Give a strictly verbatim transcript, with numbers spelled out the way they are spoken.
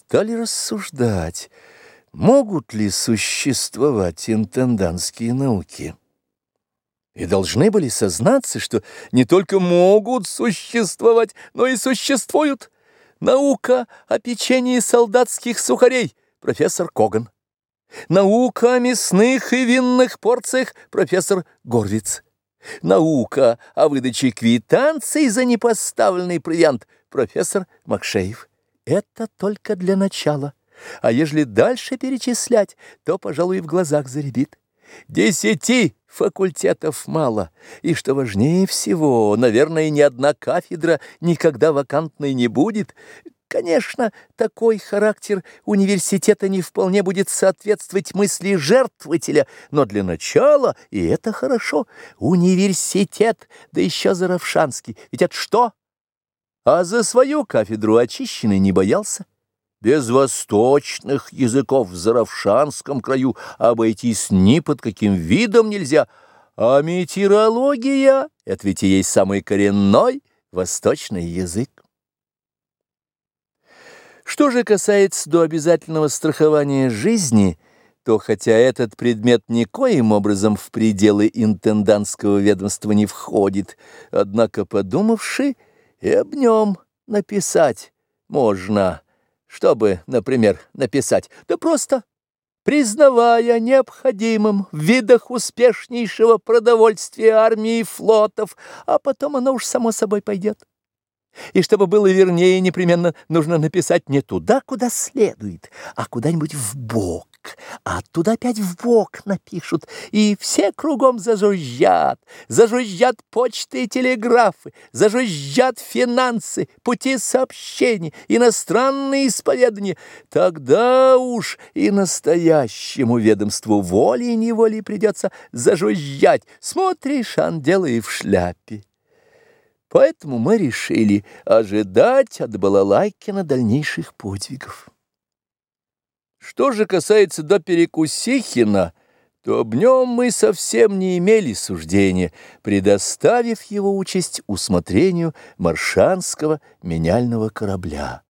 стали рассуждать, могут ли существовать интендантские науки. И должны были сознаться, что не только могут существовать, но и существуют. Наука о печенье солдатских сухарей – профессор Коган. Наука о мясных и винных порциях – профессор Горвиц. Наука о выдаче квитанций за непоставленный провиант – профессор Макшеев. Это только для начала. А ежели дальше перечислять, то, пожалуй, и в глазах зарябит. Десяти факультетов мало, и, что важнее всего, наверное, ни одна кафедра никогда вакантной не будет. Конечно, такой характер университета не вполне будет соответствовать мысли жертвователя, но для начала, и это хорошо, университет, да еще заравшанский, ведь это что? А за свою кафедру очищенный не боялся. Без восточных языков в заравшанском краю обойтись ни под каким видом нельзя, а метеорология — это ведь и есть самый коренной восточный язык. Что же касается до обязательного страхования жизни, то хотя этот предмет никоим образом в пределы интендантского ведомства не входит, однако, подумавши, и об нем написать можно. Чтобы, например, написать, да просто признавая необходимым в видах успешнейшего продовольствия армии и флотов, а потом оно уж само собой пойдет. И чтобы было вернее, непременно нужно написать не туда, куда следует, а куда-нибудь вбок, а оттуда опять вбок напишут, и все кругом зажужжат, зажужжат почты и телеграфы, зажужжат финансы, пути сообщений, иностранные исповедания. Тогда уж и настоящему ведомству волей-неволей придется зажужжать. Смотришь, ангелы и в шляпе. Поэтому мы решили ожидать от Балалайкина дальнейших подвигов. Что же касается до Перекусихина, то об нем мы совсем не имели суждения, предоставив его участь усмотрению маршанского меняльного корабля.